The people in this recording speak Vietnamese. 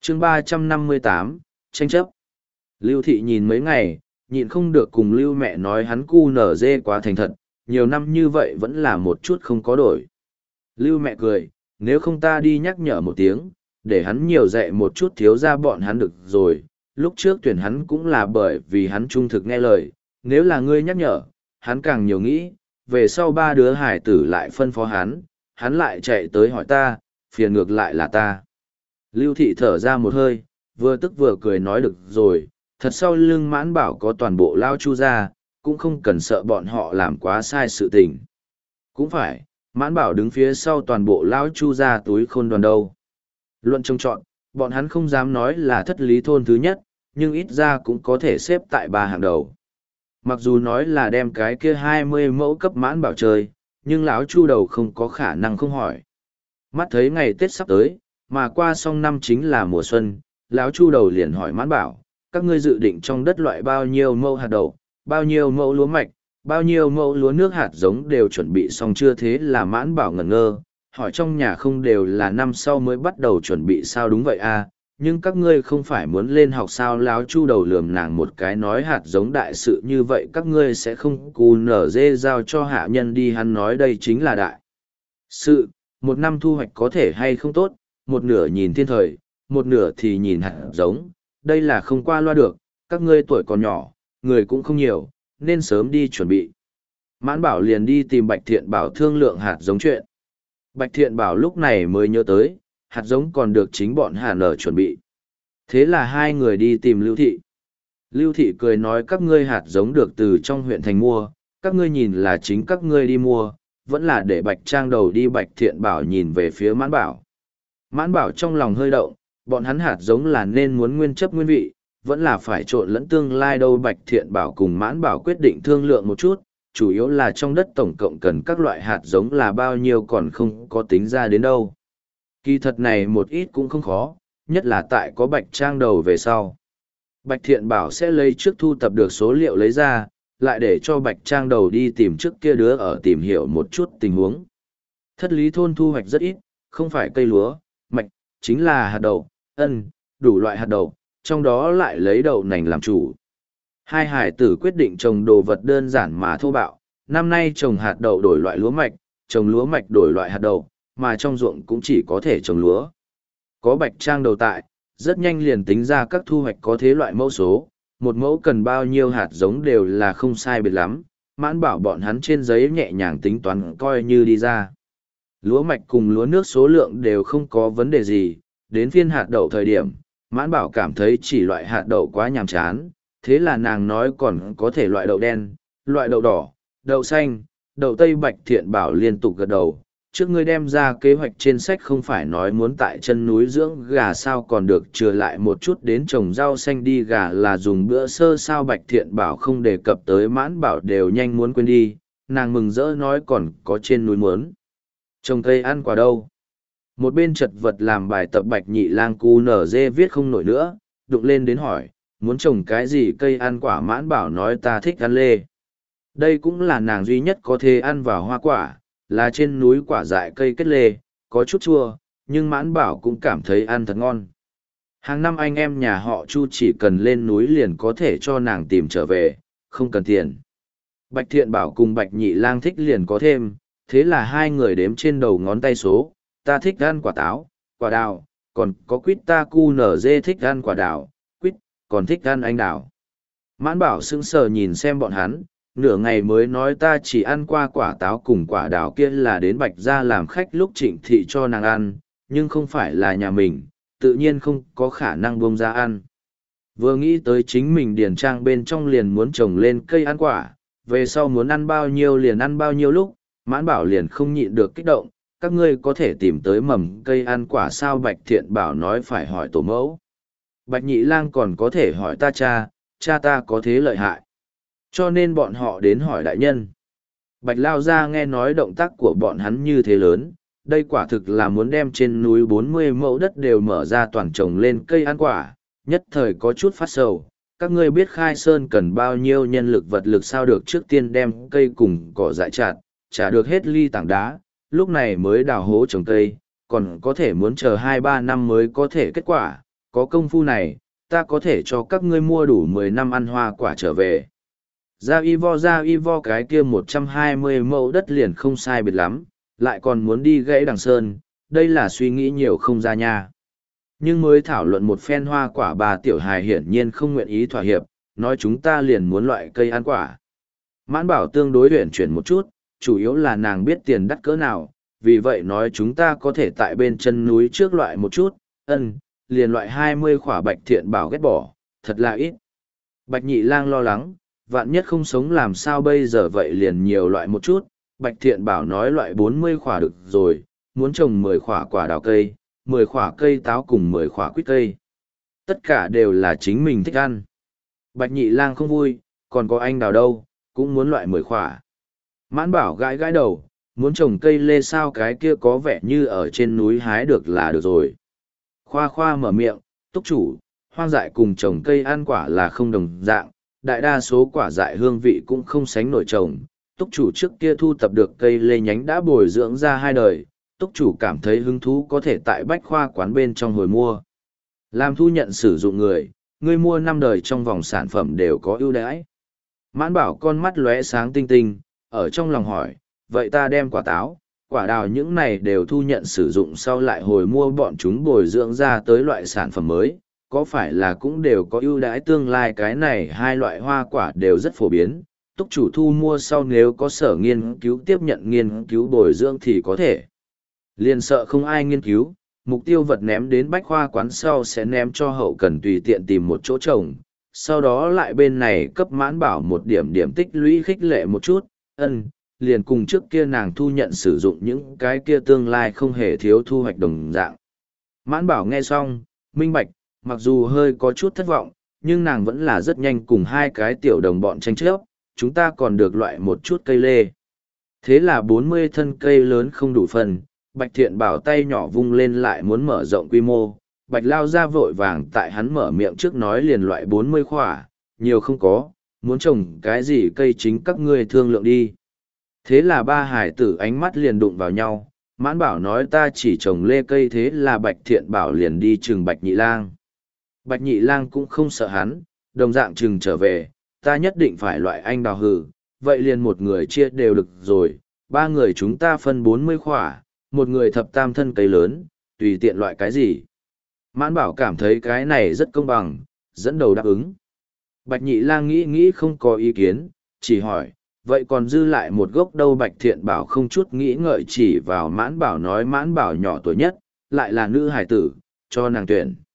chương 358, tranh chấp. Lưu Thị nhìn mấy ngày, nhịn không được cùng Lưu mẹ nói hắn cu nở dê quá thành thật, nhiều năm như vậy vẫn là một chút không có đổi. Lưu mẹ cười, nếu không ta đi nhắc nhở một tiếng, để hắn nhiều dạy một chút thiếu ra bọn hắn được rồi, lúc trước tuyển hắn cũng là bởi vì hắn trung thực nghe lời, nếu là ngươi nhắc nhở, hắn càng nhiều nghĩ, về sau ba đứa hải tử lại phân phó hắn lại chạy tới hỏi ta, phiền ngược lại là ta. Lưu Thị thở ra một hơi, vừa tức vừa cười nói được rồi, thật sau lưng Mãn Bảo có toàn bộ lao chu ra, cũng không cần sợ bọn họ làm quá sai sự tình. Cũng phải, Mãn Bảo đứng phía sau toàn bộ lao chu ra túi khôn đoàn đâu. Luận trông chọn, bọn hắn không dám nói là thất lý thôn thứ nhất, nhưng ít ra cũng có thể xếp tại ba hàng đầu. Mặc dù nói là đem cái kia 20 mẫu cấp Mãn Bảo chơi, nhưng lão chu đầu không có khả năng không hỏi. Mắt thấy ngày Tết sắp tới, mà qua xong năm chính là mùa xuân, lão chu đầu liền hỏi Mãn Bảo, các ngươi dự định trong đất loại bao nhiêu mẫu hạt đậu, bao nhiêu mẫu lúa mạch, bao nhiêu mẫu lúa nước hạt giống đều chuẩn bị xong chưa? Thế là Mãn Bảo ngẩn ngơ, hỏi trong nhà không đều là năm sau mới bắt đầu chuẩn bị sao? Đúng vậy à, nhưng các ngươi không phải muốn lên học sao? Lão chu đầu lườm nàng một cái nói hạt giống đại sự như vậy các ngươi sẽ không cù nở dê giao cho hạ nhân đi. Hắn nói đây chính là đại sự, một năm thu hoạch có thể hay không tốt, một nửa nhìn thiên thời, một nửa thì nhìn hạt giống, đây là không qua loa được, các ngươi tuổi còn nhỏ, người cũng không nhiều, nên sớm đi chuẩn bị. Mãn Bảo liền đi tìm Bạch Thiện Bảo thương lượng hạt giống chuyện. Bạch Thiện Bảo lúc này mới nhớ tới, hạt giống còn được chính bọn Hà Nở chuẩn bị. Thế là hai người đi tìm Lưu Thị. Lưu Thị cười nói các ngươi hạt giống được từ trong huyện thành mua, các ngươi nhìn là chính các ngươi đi mua, vẫn là để Bạch Trang đầu đi. Bạch Thiện Bảo nhìn về phía Mãn Bảo. Mãn Bảo trong lòng hơi động, bọn hắn hạt giống là nên muốn nguyên chấp nguyên vị, vẫn là phải trộn lẫn tương lai đâu. Bạch Thiện Bảo cùng Mãn Bảo quyết định thương lượng một chút, chủ yếu là trong đất tổng cộng cần các loại hạt giống là bao nhiêu còn không có tính ra đến đâu. Kỳ thật này một ít cũng không khó, nhất là tại có Bạch Trang đầu về sau. Bạch Thiện Bảo sẽ lấy trước thu tập được số liệu lấy ra, lại để cho Bạch Trang đầu đi tìm trước kia đứa ở tìm hiểu một chút tình huống. Thất lý thôn thu hoạch rất ít, không phải cây lúa, mạch, chính là hạt đậu, đủ loại hạt đậu, trong đó lại lấy đậu nành làm chủ. Hai hải tử quyết định trồng đồ vật đơn giản mà thô bạo, năm nay trồng hạt đậu đổi loại lúa mạch, trồng lúa mạch đổi loại hạt đậu, mà trong ruộng cũng chỉ có thể trồng lúa. Có Bạch Trang đầu tại, rất nhanh liền tính ra các thu hoạch có thế loại mẫu số, một mẫu cần bao nhiêu hạt giống đều là không sai biệt lắm, Mãn Bảo bọn hắn trên giấy nhẹ nhàng tính toán coi như đi ra. Lúa mạch cùng lúa nước số lượng đều không có vấn đề gì, đến phiên hạt đậu thời điểm, Mãn Bảo cảm thấy chỉ loại hạt đậu quá nhàm chán, thế là nàng nói còn có thể loại đậu đen, loại đậu đỏ, đậu xanh, đậu tây. Bạch Thiện Bảo liên tục gật đầu, trước ngươi đem ra kế hoạch trên sách không phải nói muốn tại chân núi dưỡng gà sao, còn được trừ lại một chút đến trồng rau xanh đi. Gà là dùng bữa sơ sao? Bạch Thiện Bảo không đề cập tới, Mãn Bảo đều nhanh muốn quên đi, nàng mừng rỡ nói còn có trên núi muốn trồng cây ăn quả đâu. Một bên chật vật làm bài tập Bạch Nhị Lang cu nở dê viết không nổi nữa, đụng lên đến hỏi, muốn trồng cái gì cây ăn quả? Mãn Bảo nói ta thích ăn lê. Đây cũng là nàng duy nhất có thể ăn vào hoa quả, là trên núi quả dại cây kết lê, có chút chua, nhưng Mãn Bảo cũng cảm thấy ăn thật ngon. Hàng năm anh em nhà họ Chu chỉ cần lên núi liền có thể cho nàng tìm trở về, không cần tiền. Bạch Thiện Bảo cùng Bạch Nhị Lang thích liền có thêm, thế là hai người đếm trên đầu ngón tay số, ta thích ăn quả táo, quả đào, còn có quýt. Ta cu nở dê thích ăn quả đào, quýt, còn thích ăn anh đào. Mãn Bảo sững sờ nhìn xem bọn hắn, nửa ngày mới nói ta chỉ ăn qua quả táo cùng quả đào kia là đến Bạch gia làm khách lúc Trịnh thị cho nàng ăn, nhưng không phải là nhà mình, tự nhiên không có khả năng buông ra ăn. Vừa nghĩ tới chính mình điền trang bên trong liền muốn trồng lên cây ăn quả, về sau muốn ăn bao nhiêu liền ăn bao nhiêu lúc, Mãn Bảo liền không nhịn được kích động, các ngươi có thể tìm tới mầm cây ăn quả sao? Bạch Thiện Bảo nói phải hỏi tổ mẫu. Bạch Nhị Lang còn có thể hỏi ta cha ta có thế lợi hại, cho nên bọn họ đến hỏi đại nhân. Bạch Lao Gia nghe nói động tác của bọn hắn như thế lớn, đây quả thực là muốn đem trên núi 40 mẫu đất đều mở ra toàn trồng lên cây ăn quả, nhất thời có chút phát sầu. Các ngươi biết khai sơn cần bao nhiêu nhân lực vật lực sao? Được trước tiên đem cây cùng cỏ dại chặt, trả được hết ly tảng đá, lúc này mới đào hố trồng cây, còn có thể muốn chờ 2-3 năm mới có thể kết quả, có công phu này, ta có thể cho các ngươi mua đủ 10 năm ăn hoa quả trở về. Ra y vo cái kia 120 mẫu đất liền không sai biệt lắm, lại còn muốn đi gãy đằng sơn, đây là suy nghĩ nhiều không ra nha. Nhưng mới thảo luận một phen hoa quả, bà tiểu hài hiển nhiên không nguyện ý thỏa hiệp, nói chúng ta liền muốn loại cây ăn quả. Mãn Bảo tương đối luyện chuyển một chút, chủ yếu là nàng biết tiền đắt cỡ nào, vì vậy nói chúng ta có thể tại bên chân núi trước loại một chút, liền loại 20 khỏa. Bạch Thiện Bảo ghét bỏ, thật là ít. Bạch Nhị Lang lo lắng, vạn nhất không sống làm sao bây giờ, vậy liền nhiều loại một chút. Bạch Thiện Bảo nói loại 40 khỏa được rồi, muốn trồng 10 khỏa quả đào cây, 10 khỏa cây táo cùng 10 khỏa quýt cây. Tất cả đều là chính mình thích ăn. Bạch Nhị Lang không vui, còn có anh đào đâu, cũng muốn loại 10 khỏa. Mãn Bảo gãi gãi đầu, muốn trồng cây lê sao, cái kia có vẻ như ở trên núi hái được là được rồi. Khoa Khoa mở miệng, túc chủ, hoang dại cùng trồng cây ăn quả là không đồng dạng, đại đa số quả dại hương vị cũng không sánh nổi trồng. Túc chủ trước kia thu tập được cây lê nhánh đã bồi dưỡng ra 2 đời, túc chủ cảm thấy hứng thú có thể tại bách khoa quán bên trong hồi mua. Làm thu nhận sử dụng người, ngươi mua 5 đời trong vòng sản phẩm đều có ưu đãi. Mãn Bảo con mắt lóe sáng tinh tinh, ở trong lòng hỏi, vậy ta đem quả táo, quả đào những này đều thu nhận sử dụng sau lại hồi mua bọn chúng bồi dưỡng ra tới loại sản phẩm mới, có phải là cũng đều có ưu đãi? Tương lai cái này 2 loại hoa quả đều rất phổ biến, túc chủ thu mua sau nếu có sở nghiên cứu tiếp nhận nghiên cứu bồi dưỡng thì có thể. Liền sợ không ai nghiên cứu, mục tiêu vật ném đến bách khoa quán sau sẽ ném cho hậu cần tùy tiện tìm một chỗ trồng, sau đó lại bên này cấp Mãn Bảo một điểm điểm tích lũy khích lệ một chút, liền cùng trước kia nàng thu nhận sử dụng những cái kia tương lai không hề thiếu thu hoạch đồng dạng. Mãn Bảo nghe xong, minh bạch, mặc dù hơi có chút thất vọng, nhưng nàng vẫn là rất nhanh cùng 2 cái tiểu đồng bọn tranh chấp, chúng ta còn được loại một chút cây lê. Thế là 40 thân cây lớn không đủ phần, Bạch Thiện Bảo tay nhỏ vung lên lại muốn mở rộng quy mô, Bạch Lao ra vội vàng tại hắn mở miệng trước nói liền loại 40 khỏa, nhiều không có, muốn trồng cái gì cây chính các ngươi thương lượng đi. Thế là 3 hải tử ánh mắt liền đụng vào nhau, Mãn Bảo nói ta chỉ trồng lê cây, thế là Bạch Thiện Bảo liền đi chừng Bạch Nhị Lang. Bạch Nhị Lang cũng không sợ hắn, đồng dạng chừng trở về, ta nhất định phải loại anh đào hử, vậy liền một người chia đều được rồi, 3 người chúng ta phân 40 khỏa, một người thập tam thân cây lớn, tùy tiện loại cái gì. Mãn Bảo cảm thấy cái này rất công bằng, dẫn đầu đáp ứng. Bạch Nhị Lang nghĩ nghĩ không có ý kiến, chỉ hỏi, vậy còn dư lại một gốc đâu? Bạch Thiện Bảo không chút nghĩ ngợi chỉ vào Mãn Bảo nói Mãn Bảo nhỏ tuổi nhất, lại là nữ hài tử, cho nàng tuyển.